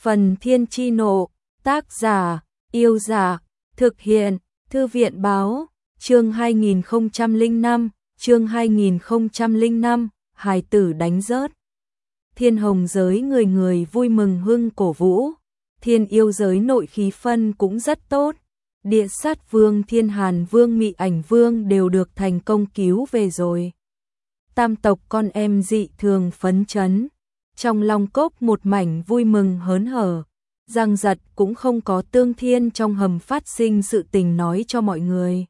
Phần Thiên Chi Nộ, tác giả, Yêu Giả, thực hiện, Thư viện báo, chương 2005, hài tử đánh rớt. Thiên hồng giới người người vui mừng hưng cổ vũ, thiên yêu giới nội khí phân cũng rất tốt. Địa sát vương, thiên hàn vương, mị ảnh vương đều được thành công cứu về rồi. Tam tộc con em dị thường phấn chấn. Trong Long Cốc một mảnh vui mừng hớn hở. Giang Giật cũng không có Tương Thiên trong hầm phát sinh sự tình nói cho mọi người.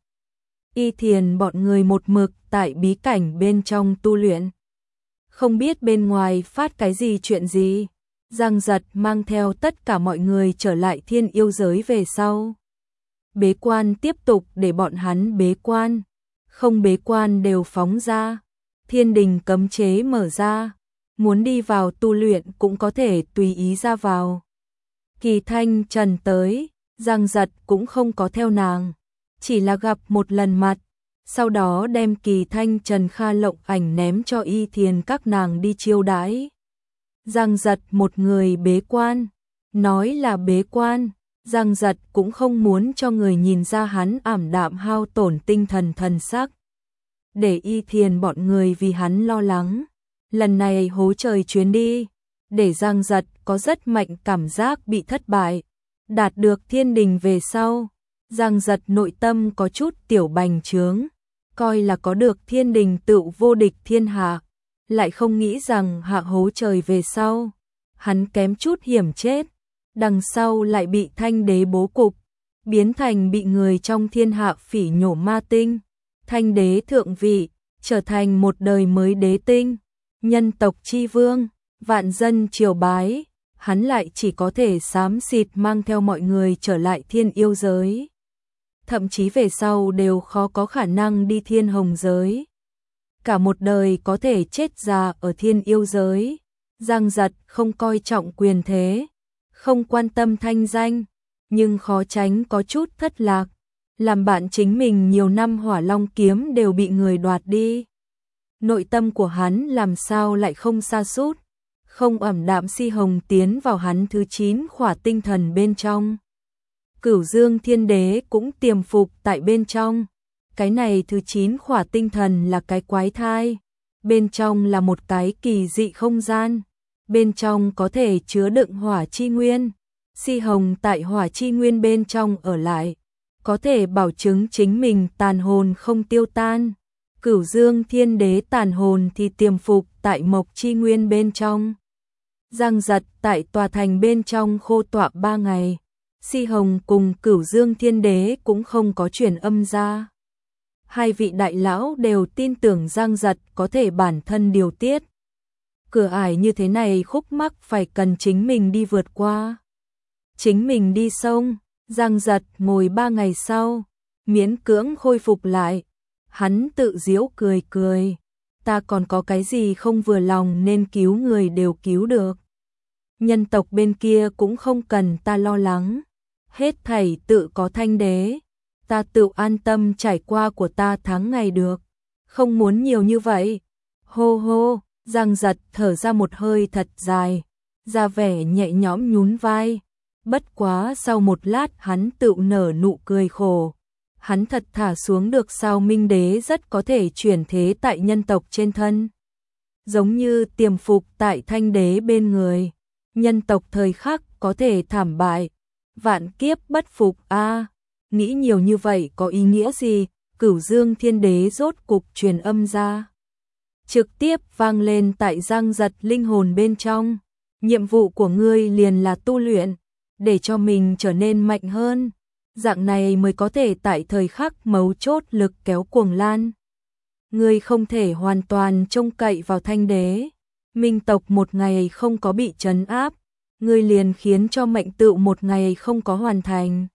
Y Thiền bọn người một mực tại bí cảnh bên trong tu luyện. Không biết bên ngoài phát cái gì chuyện gì. Giang Giật mang theo tất cả mọi người trở lại thiên yêu giới về sau. Bế quan tiếp tục để bọn hắn bế quan. Không bế quan đều phóng ra. Thiên đình cấm chế mở ra. Muốn đi vào tu luyện cũng có thể tùy ý ra vào. Kỳ Thanh Trần tới, Giang Giật cũng không có theo nàng, chỉ là gặp một lần mặt, sau đó đem Kỳ Thanh Trần Kha lộng ảnh ném cho Y Thiền các nàng đi chiêu đãi. Giang Giật một người bế quan, nói là bế quan, Giang Giật cũng không muốn cho người nhìn ra hắn ảm đạm hao tổn tinh thần thần sắc. Để Y Thiền bọn người vì hắn lo lắng, lần này hố trời chuyến đi. Để Giang Giật có rất mạnh cảm giác bị thất bại. Đạt được thiên đình về sau, Giang Giật nội tâm có chút tiểu bành trướng, coi là có được thiên đình tựu vô địch thiên hạ, lại không nghĩ rằng hạ hố trời về sau, hắn kém chút hiểm chết, đằng sau lại bị Thanh Đế bố cục, biến thành bị người trong thiên hạ phỉ nhổ ma tinh. Thanh Đế thượng vị, trở thành một đời mới đế tinh, nhân tộc chi vương. Vạn dân triều bái, hắn lại chỉ có thể xám xịt mang theo mọi người trở lại thiên yêu giới. Thậm chí về sau đều khó có khả năng đi thiên hồng giới. Cả một đời có thể chết già ở thiên yêu giới. Giang Giật không coi trọng quyền thế, không quan tâm thanh danh, nhưng khó tránh có chút thất lạc. Làm bạn chính mình nhiều năm Hỏa Long kiếm đều bị người đoạt đi. Nội tâm của hắn làm sao lại không sa sút, không ẩm đạm si hồng tiến vào hắn thứ 9 khỏa tinh thần bên trong. Cửu Dương Thiên Đế cũng tiềm phục tại bên trong. Cái này thứ 9 khỏa tinh thần là cái quái thai. Bên trong là một cái kỳ dị không gian. Bên trong có thể chứa đựng hỏa chi nguyên. Si hồng tại hỏa chi nguyên bên trong ở lại. Có thể bảo chứng chính mình tàn hồn không tiêu tan. Cửu Dương Thiên Đế tàn hồn thì tiềm phục tại mộc chi nguyên bên trong. Giang Giật tại tòa thành bên trong khô tọa 3 ngày. Si hồng cùng Cửu Dương Thiên Đế cũng không có truyền âm ra. Hai vị đại lão đều tin tưởng Giang Giật có thể bản thân điều tiết. Cửa ải như thế này khúc mắc phải cần chính mình đi vượt qua. Chính mình đi sông, Giang Giật ngồi 3 ngày sau, miễn cưỡng khôi phục lại. Hắn tự giễu cười cười. Ta còn có cái gì không vừa lòng nên cứu người đều cứu được. Nhân tộc bên kia cũng không cần ta lo lắng. Hết thảy tự có Thanh Đế. Ta tự an tâm trải qua của ta tháng ngày được. Không muốn nhiều như vậy. Hô hô, Giang Giật thở ra một hơi thật dài. Ra vẻ nhẹ nhõm nhún vai. Bất quá sau một lát hắn tự nở nụ cười khổ. Hắn thật thả xuống được sao Minh Đế rất có thể chuyển thế tại nhân tộc trên thân. Giống như tiềm phục tại Thanh Đế bên người. Nhân tộc thời khắc có thể thảm bại. Vạn kiếp bất phục a. Nghĩ nhiều như vậy có ý nghĩa gì? Cửu Dương Thiên Đế rốt cục truyền âm ra. Trực tiếp vang lên tại Giang Giật linh hồn bên trong. Nhiệm vụ của ngươi liền là tu luyện. Để cho mình trở nên mạnh hơn. Dạng này mới có thể tại thời khắc mấu chốt lực kéo cuồng lan. Ngươi không thể hoàn toàn trông cậy vào Thanh Đế. Minh tộc một ngày không có bị trấn áp, ngươi liền khiến cho mệnh tựu một ngày không có hoàn thành.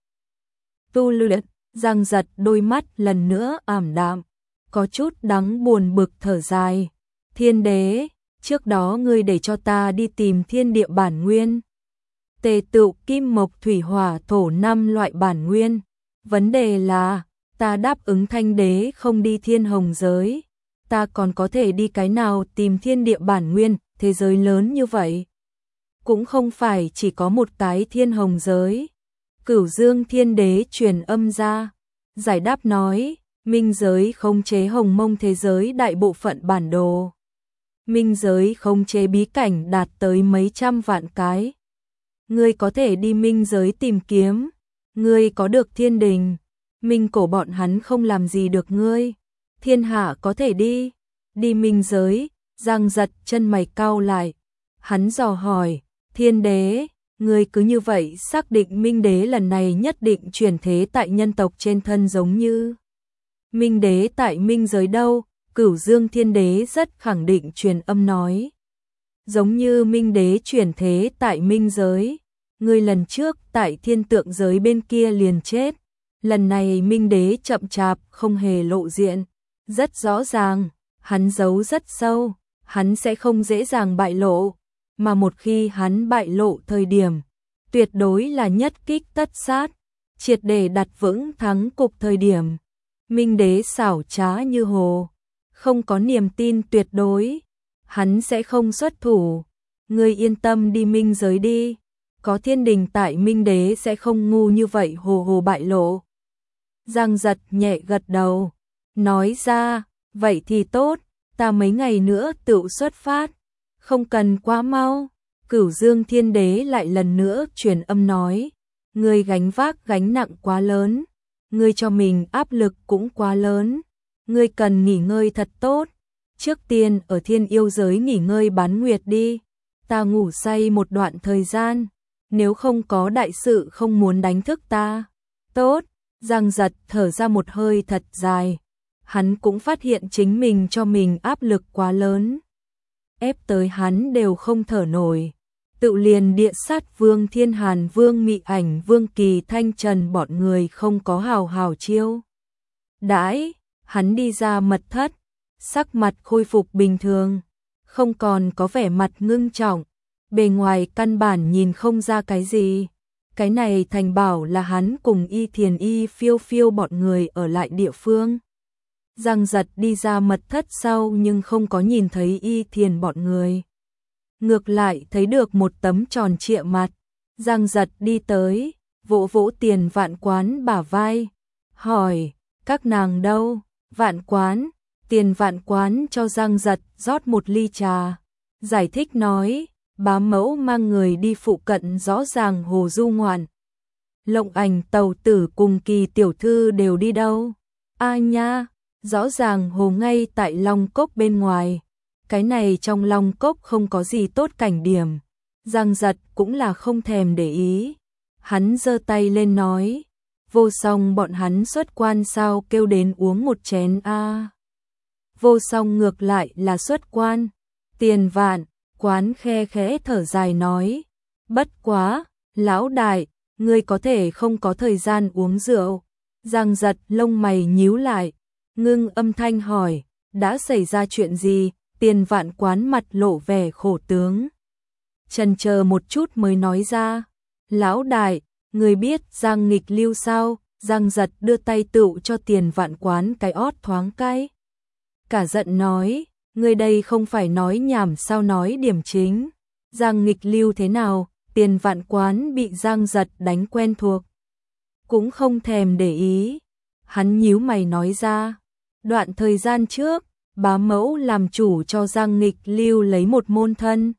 Tu luyện, Giang Giật đôi mắt lần nữa ảm đạm, có chút đắng buồn bực thở dài. Thiên Đế, trước đó ngươi để cho ta đi tìm thiên địa bản nguyên. Tề tựu kim mộc thủy hỏa thổ 5 loại bản nguyên. Vấn đề là, ta đáp ứng Thanh Đế không đi thiên hồng giới. Ta còn có thể đi cái nào tìm thiên địa bản nguyên, thế giới lớn như vậy. cũng không phải chỉ có một cái thiên hồng giới. Cửu Dương Thiên Đế truyền âm ra, giải đáp nói, minh giới khống chế hồng mông thế giới đại bộ phận bản đồ. Minh giới khống chế bí cảnh đạt tới mấy trăm vạn cái. Ngươi có thể đi minh giới tìm kiếm, ngươi có được thiên đình, minh cổ bọn hắn không làm gì được ngươi. Thiên hạ có thể đi minh giới. Giang Giật chân mày cau lại, hắn dò hỏi, Thiên Đế, ngươi cứ như vậy xác định Minh Đế lần này nhất định chuyển thế tại nhân tộc trên thân giống như Minh Đế tại minh giới đâu? Cửu Dương Thiên Đế rất khẳng định truyền âm nói, giống như Minh Đế chuyển thế tại minh giới, ngươi lần trước tại thiên tượng giới bên kia liền chết, lần này Minh Đế chậm chạp không hề lộ diện, rất rõ ràng, hắn giấu rất sâu, hắn sẽ không dễ dàng bại lộ, mà một khi hắn bại lộ thời điểm, tuyệt đối là nhất kích tất sát, triệt để đặt vững thắng cục thời điểm. Minh Đế xảo trá như hồ, không có niềm tin tuyệt đối, hắn sẽ không xuất thủ, ngươi yên tâm đi minh giới đi, có thiên đình tại Minh Đế sẽ không ngu như vậy hồ hồ bại lộ. Giang Giật nhẹ gật đầu, nói ra, vậy thì tốt, ta mấy ngày nữa tự xuất phát, không cần quá mau. Cửu Dương Thiên Đế lại lần nữa truyền âm nói, ngươi gánh vác gánh nặng quá lớn, ngươi cho mình áp lực cũng quá lớn, ngươi cần nghỉ ngơi thật tốt, trước tiên ở thiên yêu giới nghỉ ngơi bán nguyệt đi, ta ngủ say một đoạn thời gian, nếu không có đại sự không muốn đánh thức ta. Tốt, Giang Giật thở ra một hơi thật dài, hắn cũng phát hiện chính mình cho mình áp lực quá lớn, ép tới hắn đều không thở nổi. Tự liền Địa Sát Vương, Thiên Hàn Vương, Mị Ảnh Vương, Kỳ Thanh Trần bọn người không có hào hào chiêu đãi, hắn đi ra mật thất, sắc mặt khôi phục bình thường, không còn có vẻ mặt ngưng trọng, bề ngoài căn bản nhìn không ra cái gì. Cái này thành bảo là hắn cùng Y Thiền Y Phiêu Phiêu bọn người ở lại địa phương. Giang Giật đi ra mật thất sau nhưng không có nhìn thấy Y Thiền bọn người, ngược lại thấy được một tấm tròn trịa mặt. Giang Giật đi tới, vỗ vỗ Tiền Vạn Quán bả vai, hỏi, các nàng đâu? Vạn Quán, Tiền Vạn Quán cho Giang Giật rót một ly trà, giải thích nói, bá mẫu mang người đi phụ cận rõ ràng hồ du ngoạn. Lộng Ảnh Tàu Tử cùng Kỳ tiểu thư đều đi đâu? A nha, rõ ràng hồ ngay tại Long Cốc bên ngoài. Cái này trong Long Cốc không có gì tốt cảnh điểm. Giang Giật cũng là không thèm để ý. Hắn giơ tay lên nói, Vô Song bọn hắn xuất quan sao kêu đến uống một chén a. Vô Song ngược lại là xuất quan. Tiền Vạn Quán khe khẽ thở dài nói, bất quá, lão đại, ngươi có thể không có thời gian uống rượu. Giang Giật lông mày nhíu lại, ngưng âm thanh hỏi, đã xảy ra chuyện gì? Tiền Vạn Quán mặt lộ vẻ khổ tướng, chần chờ một chút mới nói ra, lão đại, người biết Giang Nghịch Lưu sao? Giang Giật đưa tay tựu cho Tiền Vạn Quán cái ót thoáng cái, cả giận nói, người đây không phải nói nhảm sao, nói điểm chính. Giang Nghịch Lưu thế nào? Tiền Vạn Quán bị Giang Giật đánh quen thuộc, cũng không thèm để ý, hắn nhíu mày nói ra, đoạn thời gian trước bá mẫu làm chủ cho Giang Nghịch Lưu lấy một môn thân.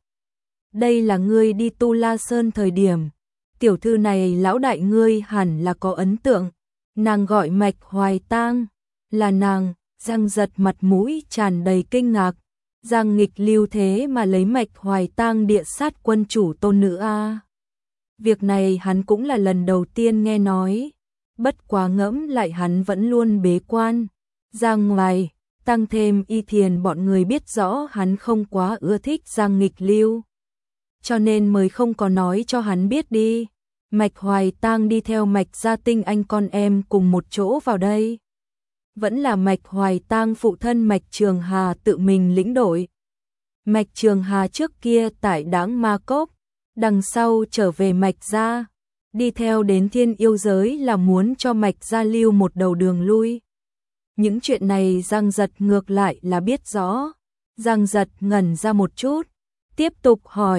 Đây là ngươi đi Tu La Sơn thời điểm, tiểu thư này lão đại ngươi hẳn là có ấn tượng, nàng gọi Mạch Hoài Tang, là nàng. Giang Giật mặt mũi tràn đầy kinh ngạc, Giang Nghịch Lưu thế mà lấy Mạch Hoài Tang Địa Sát quân chủ tôn nữ a. Việc này hắn cũng là lần đầu tiên nghe nói, bất quá ngẫm lại hắn vẫn luôn bế quan ra ngoài, tăng thêm Y Thiền bọn người biết rõ hắn không quá ưa thích Giang Nghịch Lưu, cho nên mới không có nói cho hắn biết đi. Mạch Hoài Tang đi theo Mạch Gia Tinh anh con em cùng một chỗ vào đây, vẫn là Mạch Hoài Tang phụ thân Mạch Trường Hà tự mình lĩnh đội. Mạch Trường Hà trước kia tại Đãng Ma Cốc, đằng sau trở về Mạch Gia, đi theo đến thiên yêu giới là muốn cho Mạch Gia lưu một đầu đường lui. Những chuyện này Giang Giật ngược lại là biết rõ. Giang Giật ngẩn ra một chút, tiếp tục hỏi,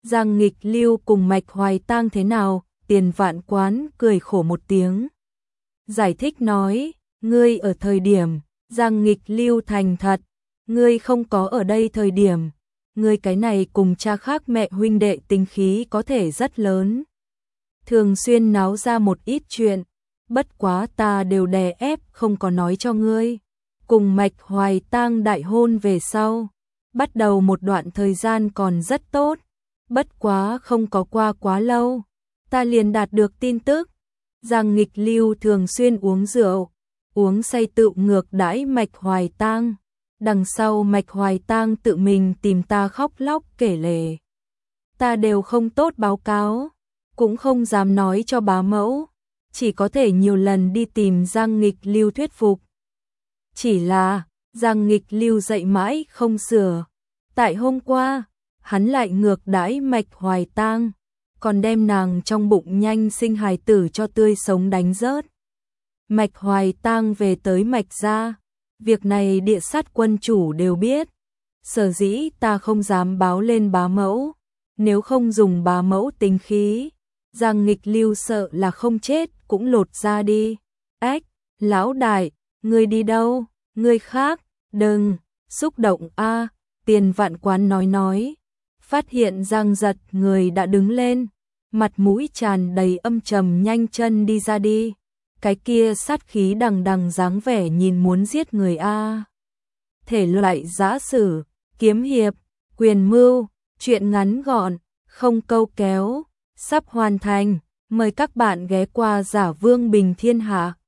Giang Nghịch Lưu cùng Mạch Hoài Tang thế nào? Tiền Vạn Quán cười khổ một tiếng. Giải thích nói, ngươi ở thời điểm, Giang Nghịch Lưu thành thật, ngươi không có ở đây thời điểm, ngươi cái này cùng cha khác mẹ huynh đệ tính khí có thể rất lớn. Thường xuyên náo ra một ít chuyện, bất quá ta đều đè ép không có nói cho ngươi. Cùng Mạch Hoài Tang đại hôn về sau, bắt đầu một đoạn thời gian còn rất tốt, bất quá không có qua quá lâu, ta liền đạt được tin tức. Giang Nghịch Lưu thường xuyên uống rượu, uống say tự ngược đãi Mạch Hoài Tang. Đằng sau Mạch Hoài Tang tự mình tìm ta khóc lóc kể lể. Ta đều không tốt báo cáo, cũng không dám nói cho bá mẫu, chỉ có thể nhiều lần đi tìm Giang Nghịch Lưu thuyết phục. Chỉ là, Giang Nghịch Lưu dạy mãi không sửa. Tại hôm qua, hắn lại ngược đãi Mạch Hoài Tang, còn đem nàng trong bụng nhanh sinh hài tử cho tươi sống đánh rớt. Mạch Hoài Tang về tới Mạch gia, việc này Địa Sát quân chủ đều biết. Sở dĩ ta không dám báo lên bá mẫu, nếu không dùng bá mẫu tính khí, Giang Nghịch Lưu sợ là không chết cũng lột ra đi. Ếch, lão đại, ngươi đi đâu? Ngươi khác, đừng, xúc động a. Tiền Vạn Quán nói, phát hiện Giang Giật người đã đứng lên, mặt mũi tràn đầy âm trầm nhanh chân đi ra đi. Cái kia sát khí đằng đằng dáng vẻ nhìn muốn giết người a. Thể loại giã sử, kiếm hiệp, quyền mưu, truyện ngắn gọn, không câu kéo, sắp hoàn thành. Mời các bạn ghé qua Giả Vương Bình Thiên Hạ.